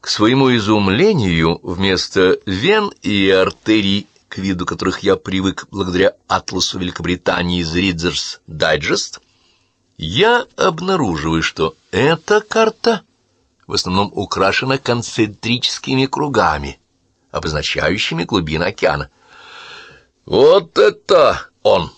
своему изумлению, вместо вен и артерий, к виду которых я привык благодаря атласу Великобритании из Reader's Digest, я обнаруживаю, что эта карта в основном украшена концентрическими кругами, обозначающими глубины океана. Вот это он!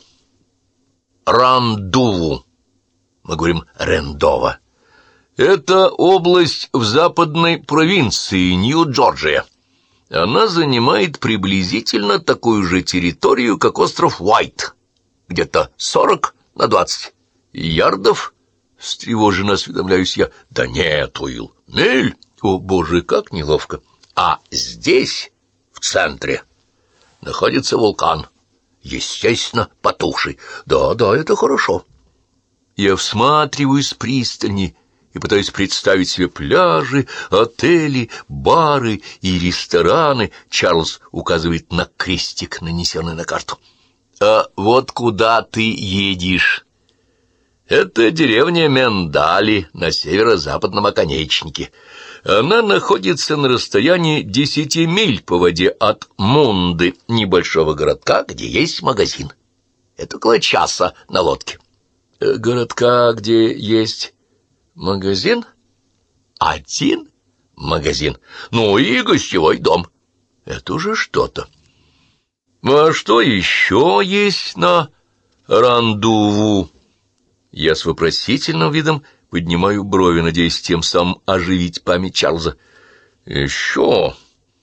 Рандуву. Мы говорим Рендова. Это область в западной провинции Нью-Джорджия. Она занимает приблизительно такую же территорию, как остров Уайт, где-то 40 на 20 ярдов. Встревоженно осведомляюсь я. Да нет, Уилл, миль. О, боже, как неловко. А здесь, в центре, находится вулкан, естественно, потухший. Да, это хорошо. Я всматриваюсь пристальней и пытаюсь представить себе пляжи, отели, бары и рестораны. Чарльз указывает на крестик, нанесенный на карту. А вот куда ты едешь? Это деревня Мендали на северо-западном оконечнике. Она находится на расстоянии 10 миль по воде от Мунды, небольшого городка, где есть магазин. Это около часа на лодке. Городка, где есть магазин? Один магазин. Ну и гостевой дом. Это уже что-то. А что еще есть на Рандуву? Я с вопросительным видом поднимаю брови, надеясь тем самым оживить память Чарльза. Еще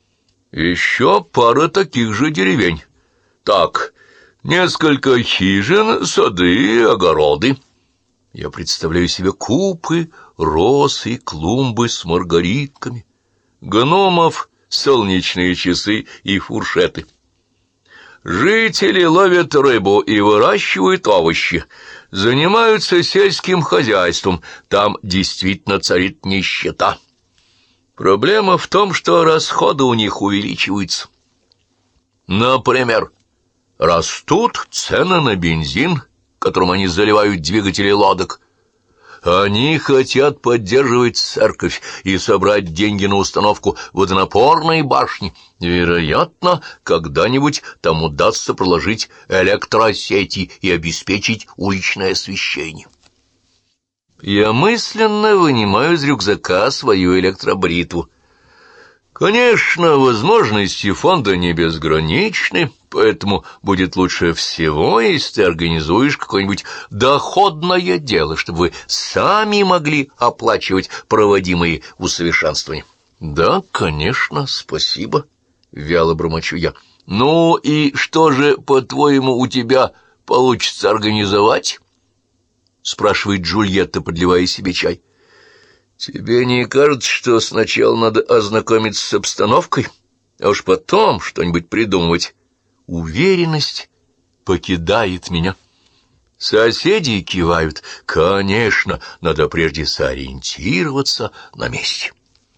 пара таких же деревень. Так, несколько хижин, сады, огороды. Я представляю себе купы, росы, клумбы с маргаритками, гномов, солнечные часы и фуршеты. Жители ловят рыбу и выращивают овощи, занимаются сельским хозяйством, там действительно царит нищета. Проблема в том, что расходы у них увеличиваются. Например, растут цены на бензин, которым они заливают двигатели лодок. Они хотят поддерживать церковь и собрать деньги на установку водонапорной башни. Вероятно, когда-нибудь там удастся проложить электросети и обеспечить уличное освещение. Я мысленно вынимаю из рюкзака свою электробритву. Конечно, возможности фонда не безграничны, поэтому будет лучше всего, если ты организуешь какое-нибудь доходное дело, чтобы вы сами могли оплачивать проводимые усовершенствования. Да, конечно, спасибо, вяло бормочу я. Ну и что же, по-твоему, у тебя получится организовать? Спрашивает Джульетта, подливая себе чай. Тебе не кажется, что сначала надо ознакомиться с обстановкой, а уж потом что-нибудь придумывать? Уверенность покидает меня. Соседи кивают. Конечно, надо прежде сориентироваться на месте.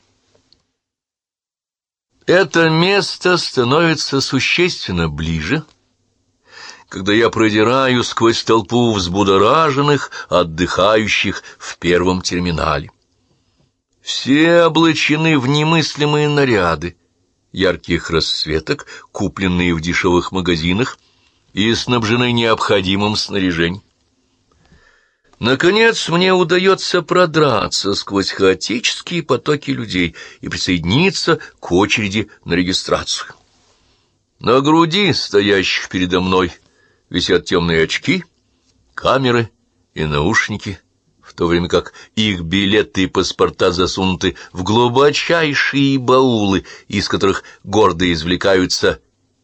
Это место становится существенно ближе, когда я продираю сквозь толпу взбудораженных, отдыхающих в первом терминале. Все облачены в немыслимые наряды, ярких расцветок, купленные в дешевых магазинах, и снабжены необходимым снаряжением. Наконец, мне удается продраться сквозь хаотические потоки людей и присоединиться к очереди на регистрацию. На груди стоящих передо мной висят темные очки, камеры и наушники, в то время как их билеты и паспорта засунуты в глубочайшие баулы, из которых гордо извлекаются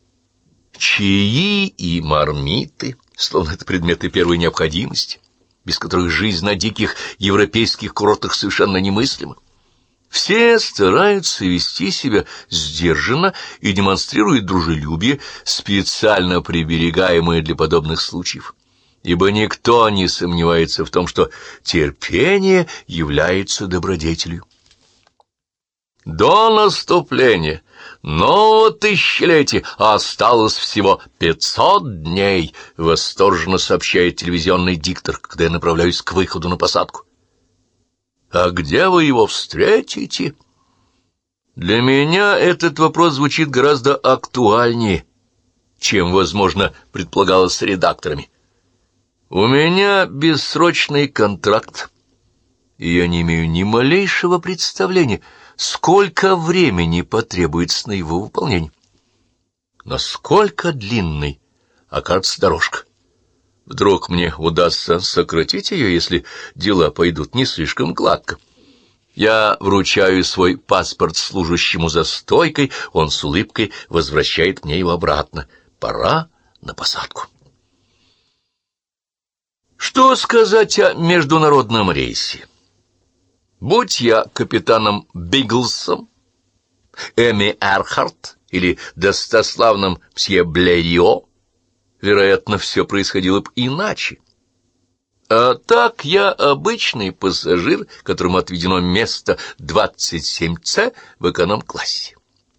чаи и мармиты, словно это предметы первой необходимости, без которых жизнь на диких европейских курортах совершенно немыслима. Все стараются вести себя сдержанно и демонстрируют дружелюбие, специально приберегаемое для подобных случаев, ибо никто не сомневается в том, что терпение является добродетелью. До наступления нового тысячелетия осталось всего 500 дней, восторженно сообщает телевизионный диктор, когда я направляюсь к выходу на посадку. А где вы его встретите? Для меня этот вопрос звучит гораздо актуальнее, чем, возможно, предполагалось редакторами. У меня бессрочный контракт, и я не имею ни малейшего представления, сколько времени потребуется на его выполнение. Насколько длинной окажется дорожка. Вдруг мне удастся сократить ее, если дела пойдут не слишком гладко. Я вручаю свой паспорт служащему за стойкой, он с улыбкой возвращает мне его обратно. Пора на посадку. Что сказать о международном рейсе? Будь я капитаном Бигглсом, Эми Эрхарт или достославным мсье Блерио, вероятно, все происходило бы иначе. А так я обычный пассажир, которому отведено место 27С в эконом-классе.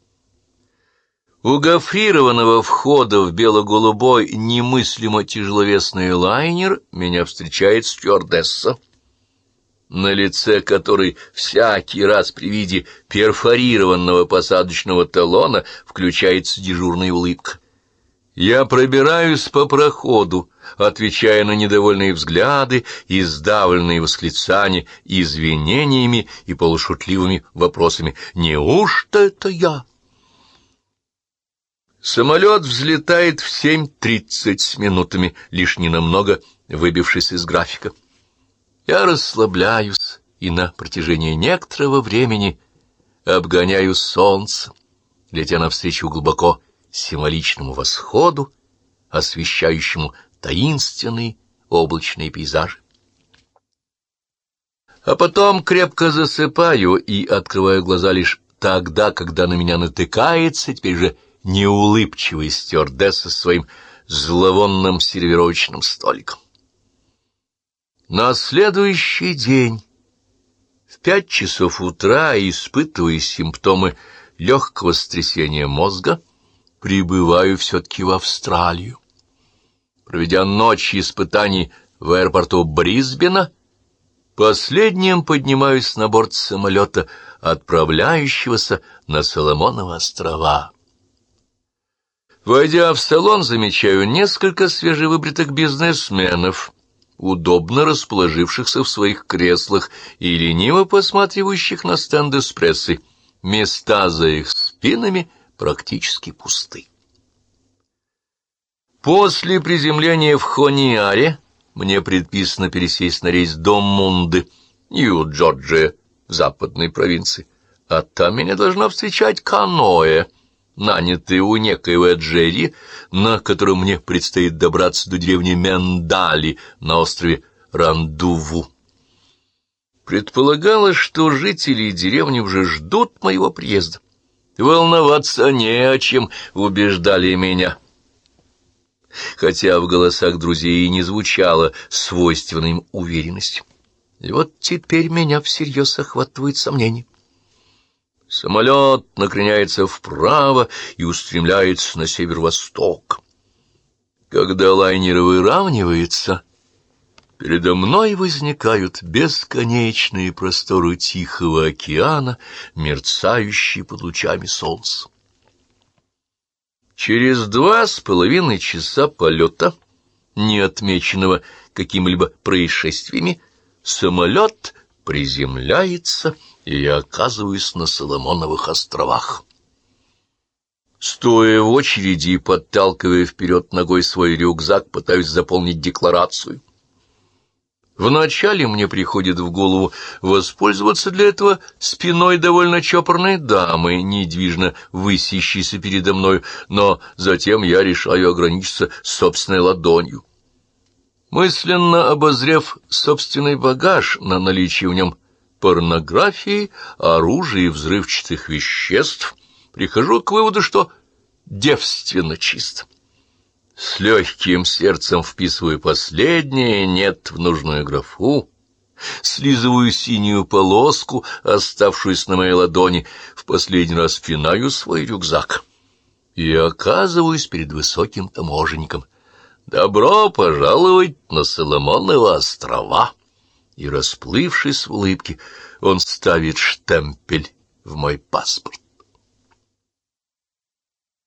У гофрированного входа в бело-голубой немыслимо тяжеловесный лайнер меня встречает стюардесса, на лице которой всякий раз при виде перфорированного посадочного талона включается дежурная улыбка. Я пробираюсь по проходу, отвечая на недовольные взгляды и сдавленные восклицания извинениями и полушутливыми вопросами. «Неужто это я?» Самолет взлетает в 7:30 с минутами, лишь ненамного выбившись из графика. Я расслабляюсь и на протяжении некоторого времени обгоняю солнце, летя навстречу глубоко символичному восходу, освещающему таинственные облачные пейзажи. А потом крепко засыпаю и открываю глаза лишь тогда, когда на меня натыкается теперь же неулыбчивый стюардесса со своим зловонным сервировочным столиком. На следующий день в 5 часов утра, испытывая симптомы легкого сотрясения мозга, прибываю все-таки в Австралию. Проведя ночь испытаний в аэропорту Брисбена, последним поднимаюсь на борт самолета, отправляющегося на Соломоновы острова. Войдя в салон, замечаю несколько свежевыбритых бизнесменов, удобно расположившихся в своих креслах и лениво посматривающих на стенды с прессой. Места за их спинами практически пусты. После приземления в Хониаре мне предписано пересесть на рейс до Мунды, Нью-Джорджия, в западной провинции, а там меня должна встречать каноэ, нанятые у некоего Джерри, на котором мне предстоит добраться до деревни Мендали на острове Рандуву. Предполагалось, что жители деревни уже ждут моего приезда. Волноваться не о чем, убеждали меня. Хотя в голосах друзей и не звучала свойственная им уверенность. И вот теперь меня всерьез охватывает сомнение. Самолет накреняется вправо и устремляется на северо-восток. Когда лайнер выравнивается, передо мной возникают бесконечные просторы Тихого океана, мерцающие под лучами солнца. Через 2,5 часа полета, не отмеченного какими-либо происшествиями, самолет приземляется, и я оказываюсь на Соломоновых островах. Стоя в очереди и подталкивая вперед ногой свой рюкзак, пытаюсь заполнить декларацию. Вначале мне приходит в голову воспользоваться для этого спиной довольно чопорной дамы, недвижно высящейся передо мной, но затем я решаю ограничиться собственной ладонью. Мысленно обозрев собственный багаж на наличие в нем порнографии, оружия и взрывчатых веществ, прихожу к выводу, что девственно чисто. С легким сердцем вписываю последнее «нет» в нужную графу, слизываю синюю полоску, оставшуюся на моей ладони, в последний раз пинаю свой рюкзак и оказываюсь перед высоким таможенником. «Добро пожаловать на Соломоновы острова!» И, расплывшись в улыбке, он ставит штемпель в мой паспорт.